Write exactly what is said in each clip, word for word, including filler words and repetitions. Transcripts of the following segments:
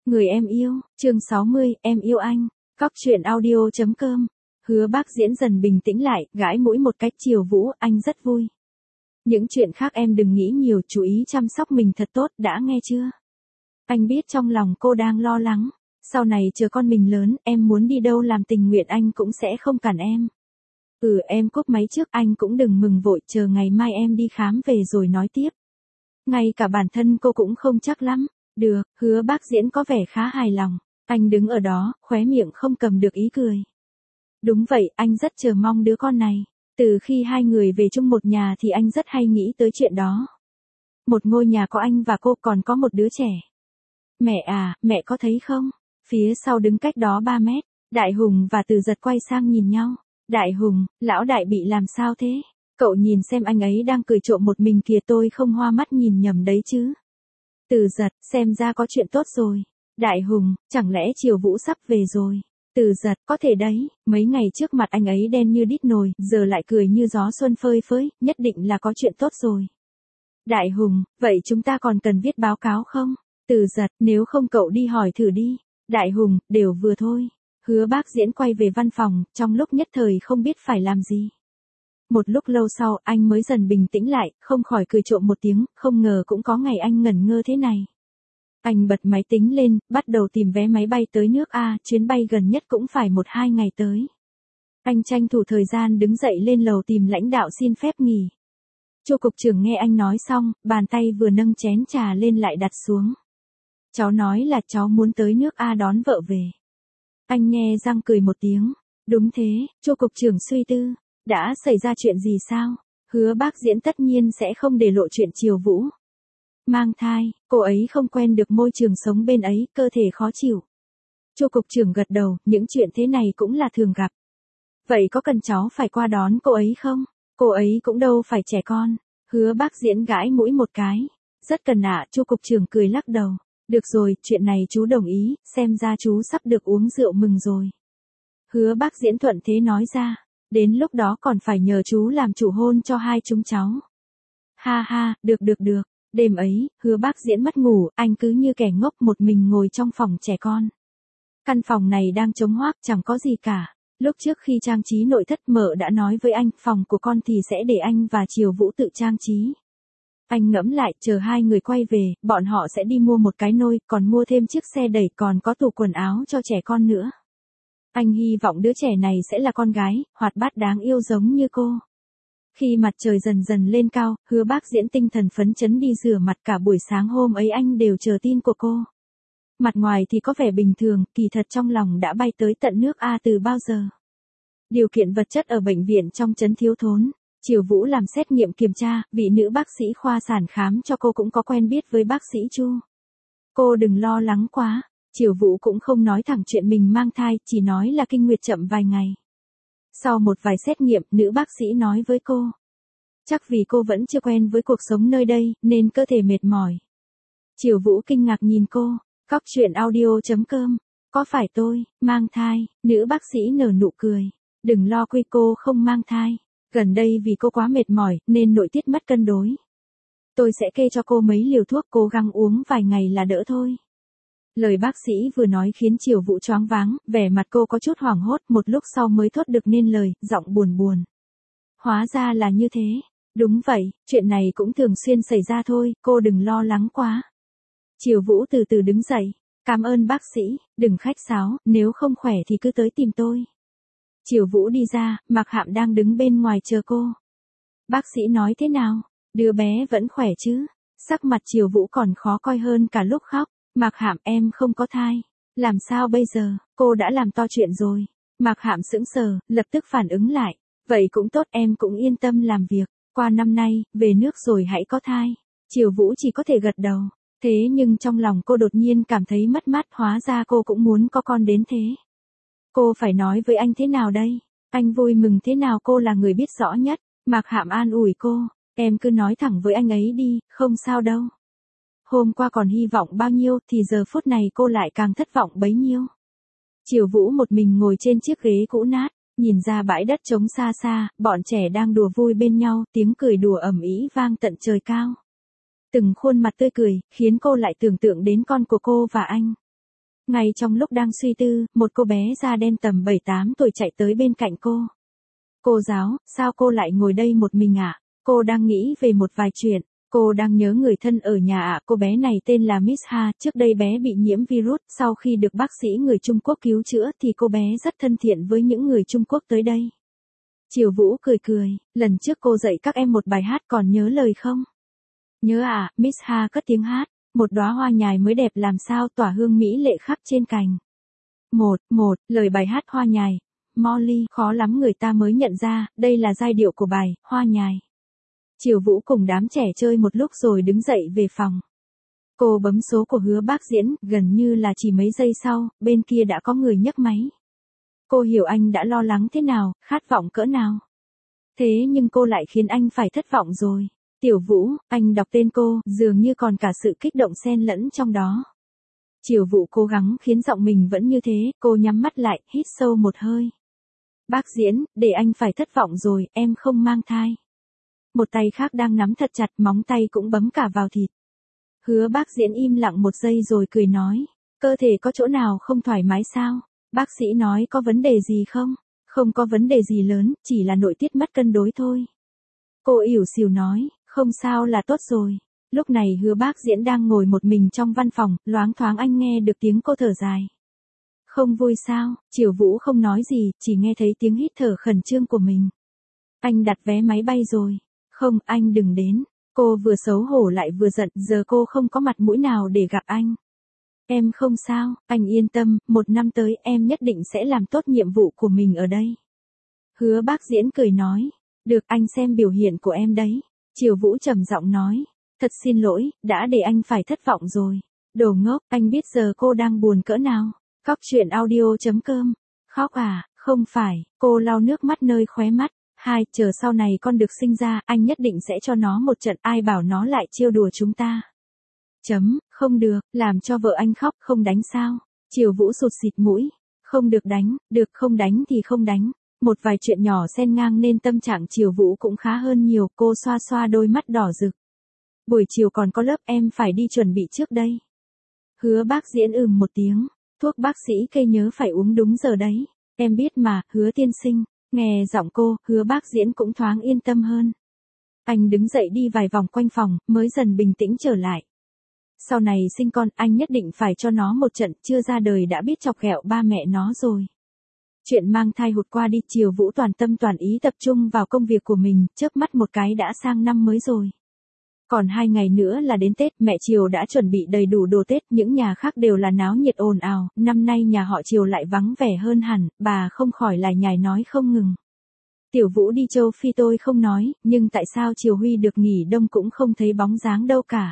Người em yêu, chương sáu mươi, em yêu anh. Cóc truyện audio chấm com. Hứa Bác Diễn dần bình tĩnh lại, gãi mũi một cách chiều Vũ, anh rất vui. Những chuyện khác em đừng nghĩ nhiều, chú ý chăm sóc mình thật tốt, đã nghe chưa? Anh biết trong lòng cô đang lo lắng. Sau này chờ con mình lớn, em muốn đi đâu làm tình nguyện anh cũng sẽ không cản em. Ừ, em cúp máy trước, anh cũng đừng mừng vội, chờ ngày mai em đi khám về rồi nói tiếp. Ngay cả bản thân cô cũng không chắc lắm. Được, Hứa Bác Diễn có vẻ khá hài lòng. Anh đứng ở đó, khóe miệng không cầm được ý cười. Đúng vậy, anh rất chờ mong đứa con này. Từ khi hai người về chung một nhà thì anh rất hay nghĩ tới chuyện đó. Một ngôi nhà có anh và cô, còn có một đứa trẻ. Mẹ à, mẹ có thấy không? Phía sau đứng cách đó ba mét, Đại Hùng và Từ Giật quay sang nhìn nhau. Đại Hùng, lão đại bị làm sao thế? Cậu nhìn xem anh ấy đang cười trộm một mình kìa, tôi không hoa mắt nhìn nhầm đấy chứ. Từ Giật, xem ra có chuyện tốt rồi. Đại Hùng, chẳng lẽ Triều Vũ sắp về rồi? Từ Giật, có thể đấy, mấy ngày trước mặt anh ấy đen như đít nồi, giờ lại cười như gió xuân phơi phới, nhất định là có chuyện tốt rồi. Đại Hùng, vậy chúng ta còn cần viết báo cáo không? Từ Giật, nếu không cậu đi hỏi thử đi. Đại Hùng, đều vừa thôi. Hứa Bác Diễn quay về văn phòng, trong lúc nhất thời không biết phải làm gì. Một lúc lâu sau, anh mới dần bình tĩnh lại, không khỏi cười trộm một tiếng, không ngờ cũng có ngày anh ngẩn ngơ thế này. Anh bật máy tính lên, bắt đầu tìm vé máy bay tới nước A, chuyến bay gần nhất cũng phải một hai ngày tới. Anh tranh thủ thời gian đứng dậy lên lầu tìm lãnh đạo xin phép nghỉ. Chu cục trưởng nghe anh nói xong, bàn tay vừa nâng chén trà lên lại đặt xuống. Cháu nói là cháu muốn tới nước A đón vợ về. Anh nghe răng cười một tiếng. Đúng thế, Chu cục trưởng suy tư. Đã xảy ra chuyện gì sao? Hứa Bác Diễn tất nhiên sẽ không để lộ chuyện Triều Vũ. Mang thai, cô ấy không quen được môi trường sống bên ấy, cơ thể khó chịu. Chu cục trưởng gật đầu, những chuyện thế này cũng là thường gặp. Vậy có cần cháu phải qua đón cô ấy không? Cô ấy cũng đâu phải trẻ con. Hứa Bác Diễn gãi mũi một cái. Rất cần ạ, Chu cục trưởng cười lắc đầu. Được rồi, chuyện này chú đồng ý, xem ra chú sắp được uống rượu mừng rồi. Hứa Bác Diễn thuận thế nói ra. Đến lúc đó còn phải nhờ chú làm chủ hôn cho hai chúng cháu. Ha ha, được được được. Đêm ấy, Hứa Bác Diễn mất ngủ, anh cứ như kẻ ngốc một mình ngồi trong phòng trẻ con. Căn phòng này đang trống hoác, chẳng có gì cả. Lúc trước khi trang trí nội thất, mợ đã nói với anh, phòng của con thì sẽ để anh và Triều Vũ tự trang trí. Anh ngẫm lại, chờ hai người quay về, bọn họ sẽ đi mua một cái nôi, còn mua thêm chiếc xe đẩy, còn có tủ quần áo cho trẻ con nữa. Anh hy vọng đứa trẻ này sẽ là con gái, hoạt bát đáng yêu giống như cô. Khi mặt trời dần dần lên cao, Hứa Bác Diễn tinh thần phấn chấn đi rửa mặt, cả buổi sáng hôm ấy anh đều chờ tin của cô. Mặt ngoài thì có vẻ bình thường, kỳ thật trong lòng đã bay tới tận nước A từ bao giờ. Điều kiện vật chất ở bệnh viện trong trấn thiếu thốn. Triều Vũ làm xét nghiệm kiểm tra, vị nữ bác sĩ khoa sản khám cho cô cũng có quen biết với bác sĩ Chu. Cô đừng lo lắng quá. Triều Vũ cũng không nói thẳng chuyện mình mang thai, chỉ nói là kinh nguyệt chậm vài ngày. Sau một vài xét nghiệm, nữ bác sĩ nói với cô. Chắc vì cô vẫn chưa quen với cuộc sống nơi đây, nên cơ thể mệt mỏi. Triều Vũ kinh ngạc nhìn cô. Cóc truyện audio chấm com. Có phải tôi, mang thai? Nữ bác sĩ nở nụ cười. Đừng lo quy, cô không mang thai. Gần đây vì cô quá mệt mỏi, nên nội tiết mất cân đối. Tôi sẽ kê cho cô mấy liều thuốc, cố gắng uống vài ngày là đỡ thôi. Lời bác sĩ vừa nói khiến Triều Vũ choáng váng, vẻ mặt cô có chút hoảng hốt, một lúc sau mới thốt được nên lời, giọng buồn buồn. Hóa ra là như thế. Đúng vậy, chuyện này cũng thường xuyên xảy ra thôi, cô đừng lo lắng quá. Triều Vũ từ từ đứng dậy. Cảm ơn bác sĩ, đừng khách sáo, nếu không khỏe thì cứ tới tìm tôi. Triều Vũ đi ra, Mạc Hạm đang đứng bên ngoài chờ cô. Bác sĩ nói thế nào? Đứa bé vẫn khỏe chứ? Sắc mặt Triều Vũ còn khó coi hơn cả lúc khóc. Mạc Hạm, em không có thai. Làm sao bây giờ? Cô đã làm to chuyện rồi. Mạc Hạm sững sờ, lập tức phản ứng lại. Vậy cũng tốt, em cũng yên tâm làm việc. Qua năm nay, về nước rồi hãy có thai. Triều Vũ chỉ có thể gật đầu. Thế nhưng trong lòng cô đột nhiên cảm thấy mất mát, hóa ra cô cũng muốn có con đến thế. Cô phải nói với anh thế nào đây? Anh vui mừng thế nào, cô là người biết rõ nhất. Mạc Hạm an ủi cô. Em cứ nói thẳng với anh ấy đi, không sao đâu. Hôm qua còn hy vọng bao nhiêu thì giờ phút này cô lại càng thất vọng bấy nhiêu. Triều Vũ một mình ngồi trên chiếc ghế cũ nát, nhìn ra bãi đất trống xa xa, bọn trẻ đang đùa vui bên nhau, tiếng cười đùa ầm ĩ vang tận trời cao. Từng khuôn mặt tươi cười, khiến cô lại tưởng tượng đến con của cô và anh. Ngay trong lúc đang suy tư, một cô bé da đen tầm bảy tám tuổi chạy tới bên cạnh cô. Cô giáo, sao cô lại ngồi đây một mình ạ? À? Cô đang nghĩ về một vài chuyện. Cô đang nhớ người thân ở nhà ạ. À? Cô bé này tên là Miss Ha, trước đây bé bị nhiễm virus, sau khi được bác sĩ người Trung Quốc cứu chữa thì cô bé rất thân thiện với những người Trung Quốc tới đây. Triều Vũ cười cười, lần trước cô dạy các em một bài hát còn nhớ lời không? Nhớ à, Miss Ha cất tiếng hát, một đóa hoa nhài mới đẹp làm sao tỏa hương mỹ lệ khắp trên cành. Một, một, lời bài hát Hoa nhài. Molly, khó lắm người ta mới nhận ra, đây là giai điệu của bài, Hoa nhài. Triều Vũ cùng đám trẻ chơi một lúc rồi đứng dậy về phòng. Cô bấm số của Hứa Bác Diễn, gần như là chỉ mấy giây sau, bên kia đã có người nhấc máy. Cô hiểu anh đã lo lắng thế nào, khát vọng cỡ nào. Thế nhưng cô lại khiến anh phải thất vọng rồi. Tiểu Vũ, anh đọc tên cô, dường như còn cả sự kích động xen lẫn trong đó. Triều Vũ cố gắng khiến giọng mình vẫn như thế, cô nhắm mắt lại, hít sâu một hơi. Bác Diễn, để anh phải thất vọng rồi, em không mang thai. Một tay khác đang nắm thật chặt, móng tay cũng bấm cả vào thịt. Hứa Bác Diễn im lặng một giây rồi cười nói, cơ thể có chỗ nào không thoải mái sao? Bác sĩ nói có vấn đề gì không? Không có vấn đề gì lớn, chỉ là nội tiết mất cân đối thôi. Cô ỉu xìu nói, không sao là tốt rồi. Lúc này Hứa Bác Diễn đang ngồi một mình trong văn phòng, loáng thoáng anh nghe được tiếng cô thở dài. Không vui sao? Triều Vũ không nói gì, chỉ nghe thấy tiếng hít thở khẩn trương của mình. Anh đặt vé máy bay rồi. Không, anh đừng đến. Cô vừa xấu hổ lại vừa giận, giờ cô không có mặt mũi nào để gặp anh. Em không sao, anh yên tâm, một năm tới em nhất định sẽ làm tốt nhiệm vụ của mình ở đây. Hứa Bác Diễn cười nói, được anh xem biểu hiện của em đấy. Triều Vũ trầm giọng nói, thật xin lỗi, đã để anh phải thất vọng rồi. Đồ ngốc, anh biết giờ cô đang buồn cỡ nào. Cóc truyện audio chấm com. Khóc à, không phải, cô lau nước mắt nơi khóe mắt. Hai, chờ sau này con được sinh ra, anh nhất định sẽ cho nó một trận, ai bảo nó lại trêu đùa chúng ta. Chấm, không được, làm cho vợ anh khóc, không đánh sao. Triều Vũ sụt xịt mũi. Không được đánh, được không đánh thì không đánh. Một vài chuyện nhỏ xen ngang nên tâm trạng Triều Vũ cũng khá hơn nhiều, cô xoa xoa đôi mắt đỏ rực. Buổi chiều còn có lớp, em phải đi chuẩn bị trước đây. Hứa Bác Diễn ừm một tiếng, thuốc bác sĩ kê nhớ phải uống đúng giờ đấy. Em biết mà, Hứa tiên sinh. Nghe giọng cô, Hứa Bác Diễn cũng thoáng yên tâm hơn. Anh đứng dậy đi vài vòng quanh phòng, mới dần bình tĩnh trở lại. Sau này sinh con, anh nhất định phải cho nó một trận, chưa ra đời đã biết chọc ghẹo ba mẹ nó rồi. Chuyện mang thai hụt qua đi, Triều Vũ toàn tâm toàn ý tập trung vào công việc của mình, chớp mắt một cái đã sang năm mới rồi. Còn hai ngày nữa là đến Tết, mẹ Triều đã chuẩn bị đầy đủ đồ Tết, những nhà khác đều là náo nhiệt ồn ào, năm nay nhà họ Triều lại vắng vẻ hơn hẳn, bà không khỏi lải nhải nói không ngừng. Tiểu Vũ đi châu Phi tôi không nói, nhưng tại sao Triều Huy được nghỉ đông cũng không thấy bóng dáng đâu cả.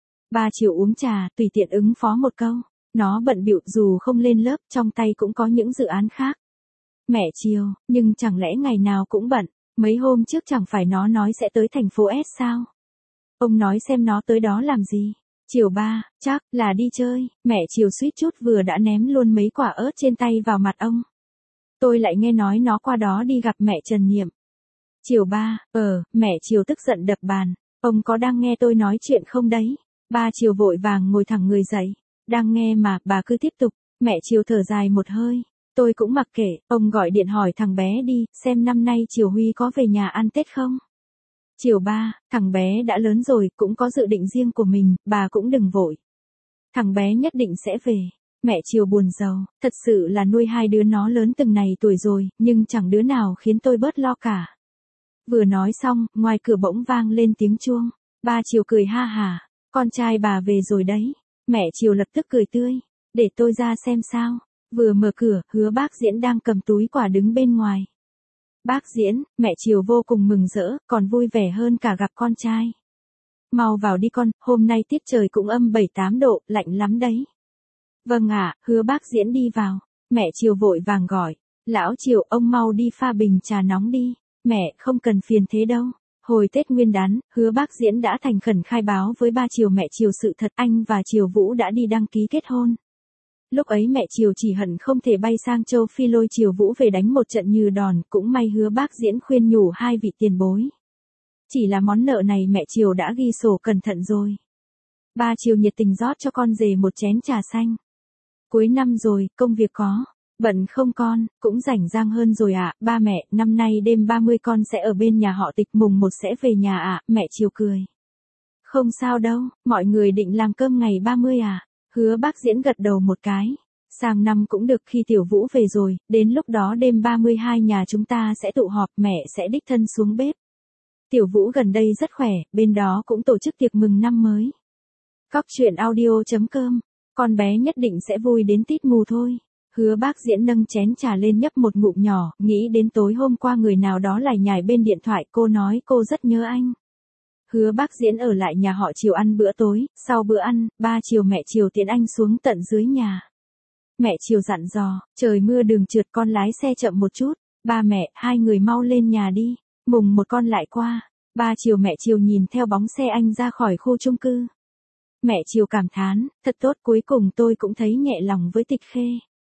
Ba Triều uống trà, tùy tiện ứng phó một câu, nó bận bịu dù không lên lớp, trong tay cũng có những dự án khác. Mẹ Triều, nhưng chẳng lẽ ngày nào cũng bận, mấy hôm trước chẳng phải nó nói sẽ tới thành phố S sao? Ông nói xem nó tới đó làm gì. Triều ba, chắc là đi chơi. Mẹ Triều suýt chút vừa đã ném luôn mấy quả ớt trên tay vào mặt ông. Tôi lại nghe nói nó qua đó đi gặp mẹ Trần Niệm. Triều ba, ờ, mẹ Triều tức giận đập bàn. Ông có đang nghe tôi nói chuyện không đấy? Ba Triều vội vàng ngồi thẳng người dậy. Đang nghe mà, bà cứ tiếp tục. Mẹ Triều thở dài một hơi. Tôi cũng mặc kệ, ông gọi điện hỏi thằng bé đi, xem năm nay Triều Huy có về nhà ăn Tết không? Triều ba, thằng bé đã lớn rồi, cũng có dự định riêng của mình, bà cũng đừng vội. Thằng bé nhất định sẽ về. Mẹ Triều buồn rầu, thật sự là nuôi hai đứa nó lớn từng này tuổi rồi, nhưng chẳng đứa nào khiến tôi bớt lo cả. Vừa nói xong, ngoài cửa bỗng vang lên tiếng chuông. Ba Triều cười ha hả, con trai bà về rồi đấy. Mẹ Triều lập tức cười tươi, để tôi ra xem sao. Vừa mở cửa, Hứa Bác Diễn đang cầm túi quà đứng bên ngoài. Bác Diễn, mẹ Triều vô cùng mừng rỡ, còn vui vẻ hơn cả gặp con trai. Mau vào đi con, hôm nay tiết trời cũng âm bảy tám độ, lạnh lắm đấy. Vâng ạ, Hứa Bác Diễn đi vào. Mẹ Triều vội vàng gọi. Lão Triều, ông mau đi pha bình trà nóng đi. Mẹ, không cần phiền thế đâu. Hồi Tết Nguyên đán, Hứa Bác Diễn đã thành khẩn khai báo với ba Triều mẹ Triều sự thật, anh và Triều Vũ đã đi đăng ký kết hôn. Lúc ấy mẹ Triều chỉ hận không thể bay sang châu Phi lôi Triều Vũ về đánh một trận như đòn, cũng may Hứa Bác Diễn khuyên nhủ hai vị tiền bối. Chỉ là món nợ này mẹ Triều đã ghi sổ cẩn thận rồi. Ba Triều nhiệt tình rót cho con rể một chén trà xanh. Cuối năm rồi, công việc có. Bận không con, cũng rảnh rang hơn rồi ạ, ba mẹ, năm nay đêm ba mươi con sẽ ở bên nhà họ Tịch, mùng một sẽ về nhà ạ, mẹ Chiều cười. Không sao đâu, mọi người định làm cơm ngày ba mươi à? Hứa Bác Diễn gật đầu một cái. Sang năm cũng được, khi Tiểu Vũ về rồi, đến lúc đó đêm ba mươi hai nhà chúng ta sẽ tụ họp, mẹ sẽ đích thân xuống bếp. Tiểu Vũ gần đây rất khỏe, bên đó cũng tổ chức tiệc mừng năm mới. Cóc truyện audio chấm com, con bé nhất định sẽ vui đến tít mù thôi. Hứa Bác Diễn nâng chén trà lên nhấp một ngụm nhỏ, nghĩ đến tối hôm qua người nào đó lải nhải bên điện thoại, cô nói cô rất nhớ anh. Hứa Bác Diễn ở lại nhà họ Chiều ăn bữa tối, sau bữa ăn, ba Chiều mẹ Chiều tiễn anh xuống tận dưới nhà. Mẹ Chiều dặn dò, trời mưa đường trượt con lái xe chậm một chút, ba mẹ, hai người mau lên nhà đi, mùng một con lại qua. Ba Chiều mẹ Chiều nhìn theo bóng xe anh ra khỏi khu chung cư. Mẹ Chiều cảm thán, thật tốt, cuối cùng tôi cũng thấy nhẹ lòng với Tịch Khê.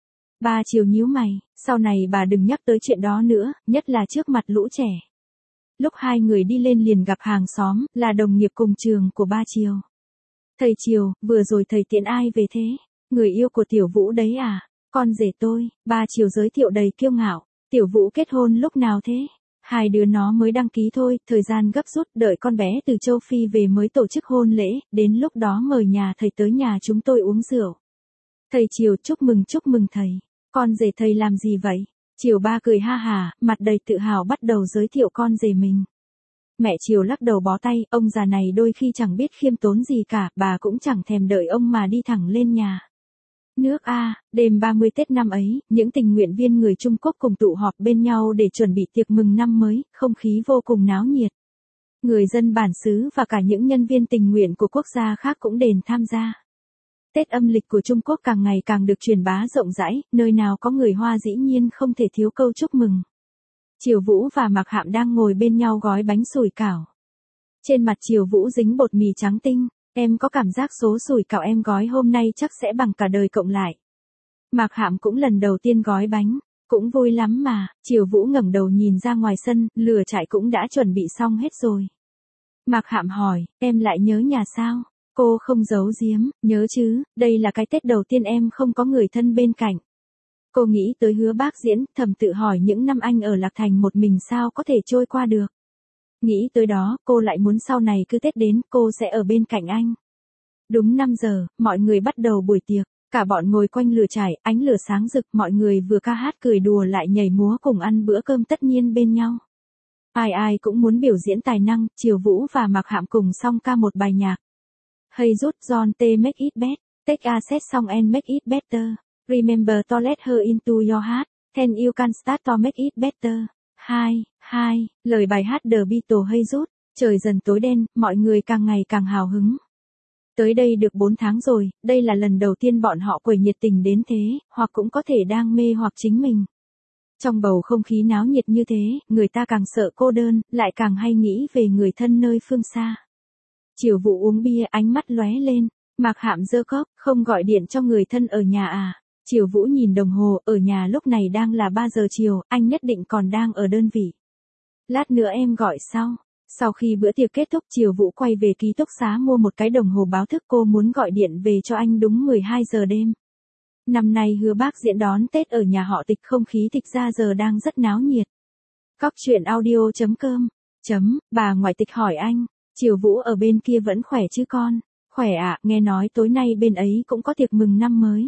Ba Chiều nhíu mày, sau này bà đừng nhắc tới chuyện đó nữa, nhất là trước mặt lũ trẻ. Lúc hai người đi lên liền gặp hàng xóm, là đồng nghiệp cùng trường của ba Chiều. Thầy Chiều, vừa rồi thầy tiễn ai về thế? Người yêu của Tiểu Vũ đấy à? Con rể tôi, ba Chiều giới thiệu đầy kiêu ngạo. Tiểu Vũ kết hôn lúc nào thế? Hai đứa nó mới đăng ký thôi, thời gian gấp rút, đợi con bé từ châu Phi về mới tổ chức hôn lễ, đến lúc đó mời nhà thầy tới nhà chúng tôi uống rượu. Thầy Chiều, chúc mừng chúc mừng thầy. Con rể thầy làm gì vậy? Chiều ba cười ha hả, mặt đầy tự hào bắt đầu giới thiệu con rể mình. Mẹ Chiều lắc đầu bó tay, ông già này đôi khi chẳng biết khiêm tốn gì cả, bà cũng chẳng thèm đợi ông mà đi thẳng lên nhà. Nước A, đêm ba mươi Tết năm ấy, những tình nguyện viên người Trung Quốc cùng tụ họp bên nhau để chuẩn bị tiệc mừng năm mới, không khí vô cùng náo nhiệt. Người dân bản xứ và cả những nhân viên tình nguyện của quốc gia khác cũng đền tham gia. Tết âm lịch của Trung Quốc càng ngày càng được truyền bá rộng rãi, nơi nào có người Hoa dĩ nhiên không thể thiếu câu chúc mừng. Chiều Vũ và Mạc Hạm đang ngồi bên nhau gói bánh sủi cảo. Trên mặt Chiều Vũ dính bột mì trắng tinh, em có cảm giác số sủi cảo em gói hôm nay chắc sẽ bằng cả đời cộng lại. Mạc Hạm cũng lần đầu tiên gói bánh, cũng vui lắm mà. Chiều Vũ ngẩng đầu nhìn ra ngoài sân, lửa trại cũng đã chuẩn bị xong hết rồi. Mạc Hạm hỏi, em lại nhớ nhà sao? Cô không giấu giếm, nhớ chứ, đây là cái Tết đầu tiên em không có người thân bên cạnh. Cô nghĩ tới Hứa Bác Diễn, thầm tự hỏi những năm anh ở Lạc Thành một mình sao có thể trôi qua được. Nghĩ tới đó, cô lại muốn sau này cứ Tết đến, cô sẽ ở bên cạnh anh. Đúng năm giờ, mọi người bắt đầu buổi tiệc, cả bọn ngồi quanh lửa trại, ánh lửa sáng rực, mọi người vừa ca hát cười đùa lại nhảy múa cùng ăn bữa cơm tất nhiên bên nhau. Ai ai cũng muốn biểu diễn tài năng, Chiều Vũ và Mạc Hạm cùng song ca một bài nhạc. Hey rút John T make it better, take a set song and make it better. Remember to let her into your heart, then you can start to make it better. Hai, hai, lời bài hát The Beatles Hey rút, trời dần tối đen, mọi người càng ngày càng hào hứng. Tới đây được bốn tháng rồi, đây là lần đầu tiên bọn họ quẩy nhiệt tình đến thế, hoặc cũng có thể đang mê hoặc chính mình. Trong bầu không khí náo nhiệt như thế, người ta càng sợ cô đơn, lại càng hay nghĩ về người thân nơi phương xa. Chiều Vũ uống bia, ánh mắt lóe lên. Mạc Hạm giơ cốc, không gọi điện cho người thân ở nhà à? Chiều Vũ nhìn đồng hồ, ở nhà lúc này đang là ba giờ chiều, anh nhất định còn đang ở đơn vị. Lát nữa em gọi sau. Sau khi bữa tiệc kết thúc, Chiều Vũ quay về ký túc xá mua một cái đồng hồ báo thức, cô muốn gọi điện về cho anh đúng mười hai giờ đêm. Năm nay Hứa Bác Diễn đón Tết ở nhà họ Tịch, không khí Tịch ra giờ đang rất náo nhiệt. Cóc truyện audio chấm com, chấm, bà ngoại Tịch hỏi anh. Chiều Vũ ở bên kia vẫn khỏe chứ con? Khỏe ạ, à, nghe nói tối nay bên ấy cũng có tiệc mừng năm mới.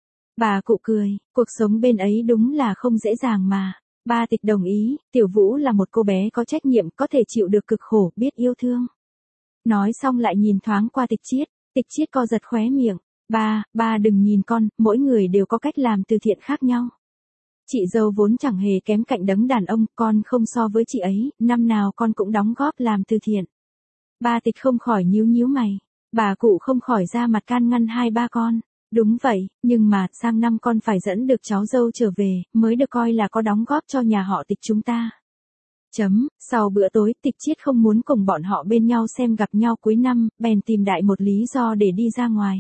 Bà cụ cười, cuộc sống bên ấy đúng là không dễ dàng mà. Ba Tịch đồng ý, Tiểu Vũ là một cô bé có trách nhiệm, có thể chịu được cực khổ, biết yêu thương. Nói xong lại nhìn thoáng qua Tịch Chiết, Tịch Chiết co giật khóe miệng. Ba, ba đừng nhìn con, mỗi người đều có cách làm từ thiện khác nhau. Chị dâu vốn chẳng hề kém cạnh đấng đàn ông, con không so với chị ấy, năm nào con cũng đóng góp làm từ thiện. Ba Tịch không khỏi nhíu nhíu mày. Bà cụ không khỏi ra mặt can ngăn hai ba con. Đúng vậy, nhưng mà sang năm con phải dẫn được cháu dâu trở về, mới được coi là có đóng góp cho nhà họ Tịch chúng ta. Chấm, sau bữa tối, Tịch Chiết không muốn cùng bọn họ bên nhau xem gặp nhau cuối năm, bèn tìm đại một lý do để đi ra ngoài.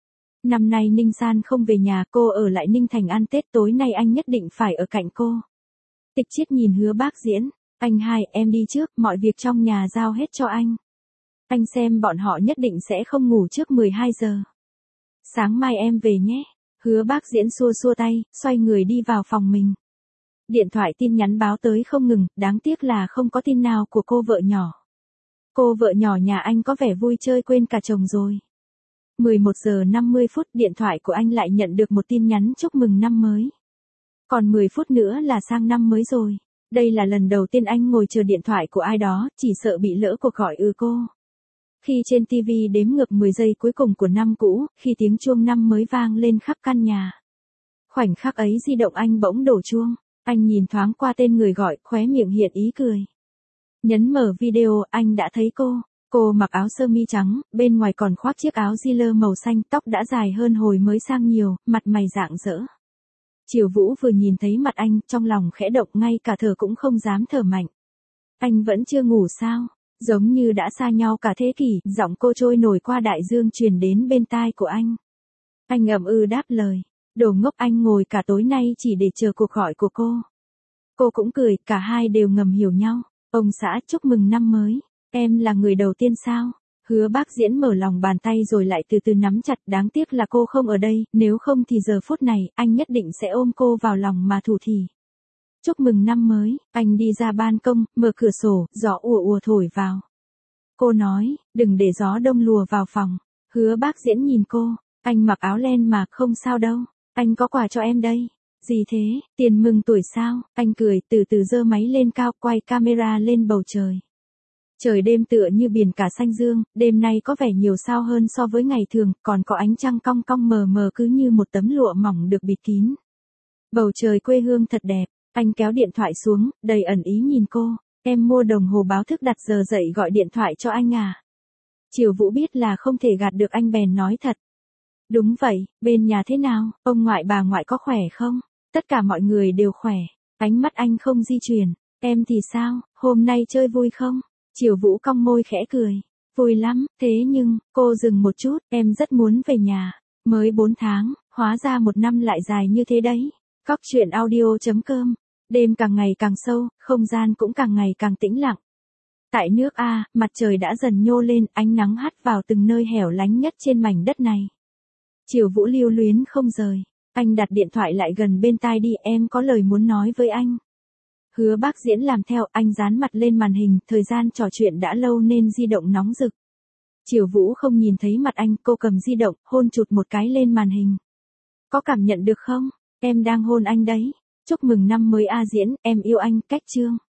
Năm nay Ninh San không về nhà, cô ở lại Ninh Thành ăn Tết, tối nay anh nhất định phải ở cạnh cô. Tịch Chiết nhìn Hứa Bác Diễn, anh hai, em đi trước, mọi việc trong nhà giao hết cho anh. Anh xem bọn họ nhất định sẽ không ngủ trước mười hai giờ. Sáng mai em về nhé. Hứa Bác Diễn xua xua tay, xoay người đi vào phòng mình. Điện thoại tin nhắn báo tới không ngừng, đáng tiếc là không có tin nào của cô vợ nhỏ. Cô vợ nhỏ nhà anh có vẻ vui chơi quên cả chồng rồi. mười một giờ năm mươi phút điện thoại của anh lại nhận được một tin nhắn chúc mừng năm mới. Còn mười phút nữa là sang năm mới rồi. Đây là lần đầu tiên anh ngồi chờ điện thoại của ai đó, chỉ sợ bị lỡ cuộc gọi ư cô. Khi trên ti vi đếm ngược mười giây cuối cùng của năm cũ, khi tiếng chuông năm mới vang lên khắp căn nhà. Khoảnh khắc ấy di động anh bỗng đổ chuông. Anh nhìn thoáng qua tên người gọi, khóe miệng hiện ý cười. Nhấn mở video, anh đã thấy cô. Cô mặc áo sơ mi trắng, bên ngoài còn khoác chiếc áo Giller màu xanh, tóc đã dài hơn hồi mới sang nhiều, mặt mày rạng rỡ. Triều Vũ vừa nhìn thấy mặt anh, trong lòng khẽ động, ngay cả thở cũng không dám thở mạnh. Anh vẫn chưa ngủ sao? Giống như đã xa nhau cả thế kỷ, giọng cô trôi nổi qua đại dương truyền đến bên tai của anh. Anh ậm ừ đáp lời. Đồ ngốc, anh ngồi cả tối nay chỉ để chờ cuộc gọi của cô. Cô cũng cười, cả hai đều ngầm hiểu nhau. Ông xã chúc mừng năm mới. Em là người đầu tiên sao? Hứa Bác Diễn mở lòng bàn tay rồi lại từ từ nắm chặt, đáng tiếc là cô không ở đây, nếu không thì giờ phút này, anh nhất định sẽ ôm cô vào lòng mà thủ thỉ. Chúc mừng năm mới, anh đi ra ban công, mở cửa sổ, gió ùa ùa thổi vào. Cô nói, đừng để gió đông lùa vào phòng. Hứa Bác Diễn nhìn cô, anh mặc áo len mà, không sao đâu, anh có quà cho em đây. Gì thế, tiền mừng tuổi sao? Anh cười, từ từ giơ máy lên cao, quay camera lên bầu trời. Trời đêm tựa như biển cả xanh dương, đêm nay có vẻ nhiều sao hơn so với ngày thường, còn có ánh trăng cong cong mờ mờ cứ như một tấm lụa mỏng được bịt kín. Bầu trời quê hương thật đẹp, anh kéo điện thoại xuống, đầy ẩn ý nhìn cô, em mua đồng hồ báo thức đặt giờ dậy gọi điện thoại cho anh à? Triều Vũ biết là không thể gạt được anh bèn nói thật. Đúng vậy, bên nhà thế nào, ông ngoại bà ngoại có khỏe không? Tất cả mọi người đều khỏe, ánh mắt anh không di chuyển, em thì sao, hôm nay chơi vui không? Triều Vũ cong môi khẽ cười, vui lắm, thế nhưng, cô dừng một chút, em rất muốn về nhà, mới bốn tháng, hóa ra một năm lại dài như thế đấy. Cóc truyện audio chấm com, đêm càng ngày càng sâu, không gian cũng càng ngày càng tĩnh lặng. Tại nước A, mặt trời đã dần nhô lên, ánh nắng hắt vào từng nơi hẻo lánh nhất trên mảnh đất này. Triều Vũ lưu luyến không rời, anh đặt điện thoại lại gần bên tai đi, em có lời muốn nói với anh. Hứa Bác Diễn làm theo, anh dán mặt lên màn hình, thời gian trò chuyện đã lâu nên di động nóng rực. Triều Vũ không nhìn thấy mặt anh, cô cầm di động, hôn chụt một cái lên màn hình. Có cảm nhận được không? Em đang hôn anh đấy. Chúc mừng năm mới A Diễn, em yêu anh, cách chương.